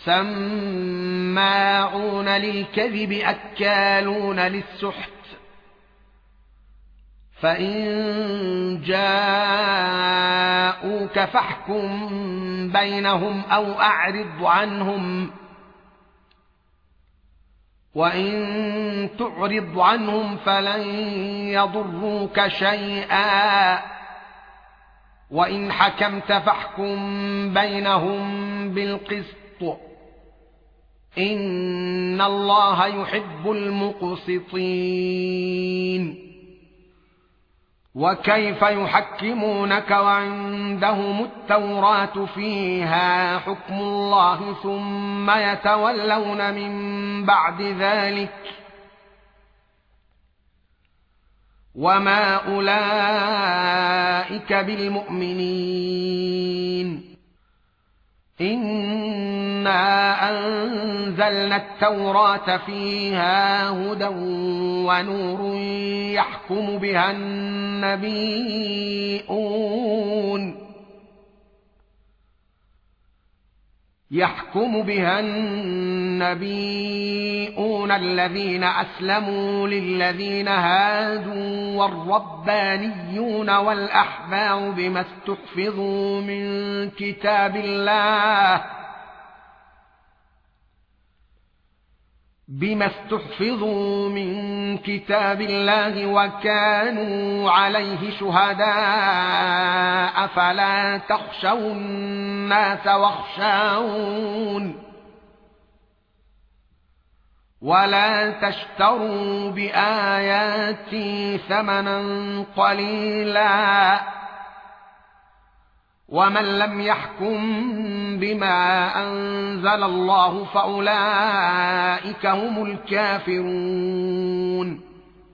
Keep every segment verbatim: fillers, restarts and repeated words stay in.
سماعون للكذب أكالون للسحت فإن جاءوك فاحكم بينهم أو أعرض عنهم وإن تعرض عنهم فلن يضروك شيئا وإن حكمت فاحكم بينهم بالقسط إن الله يحب المقسطين وكيف يحكمونك وعندهم التوراة فيها حكم الله ثم يتولون من بعد ذلك وما أولئك بالمؤمنين إنا أنزلنا التوراة فيها هدى ونور يحكم بها النبيون يحكم بها النبيون الذين أسلموا للذين هادوا والربانيون والأحبار بما استحفظوا من كتاب الله بما استحفظوا من كتاب الله وكانوا عليه شهداء فلا تخشوا الناس واخشون ولا تشتروا بآياتي ثمنا قليلا ومن لم يحكم بما أنزل الله فأولئك هم الكافرون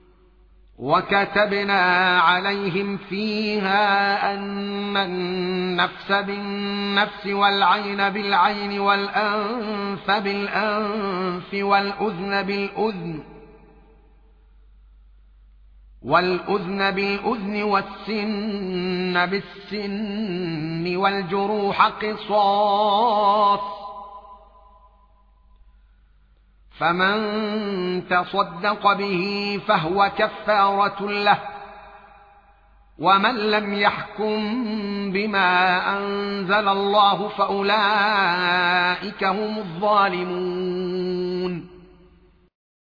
وكتبنا عليهم فيها أن النفس بالنفس والعين بالعين والأنف بالأنف والأذن بالأذن والأذن بالأذن والسن بالسن والجروح قصاص فمن تصدق به فهو كفارة له ومن لم يحكم بما أنزل الله فأولئك هم الظالمون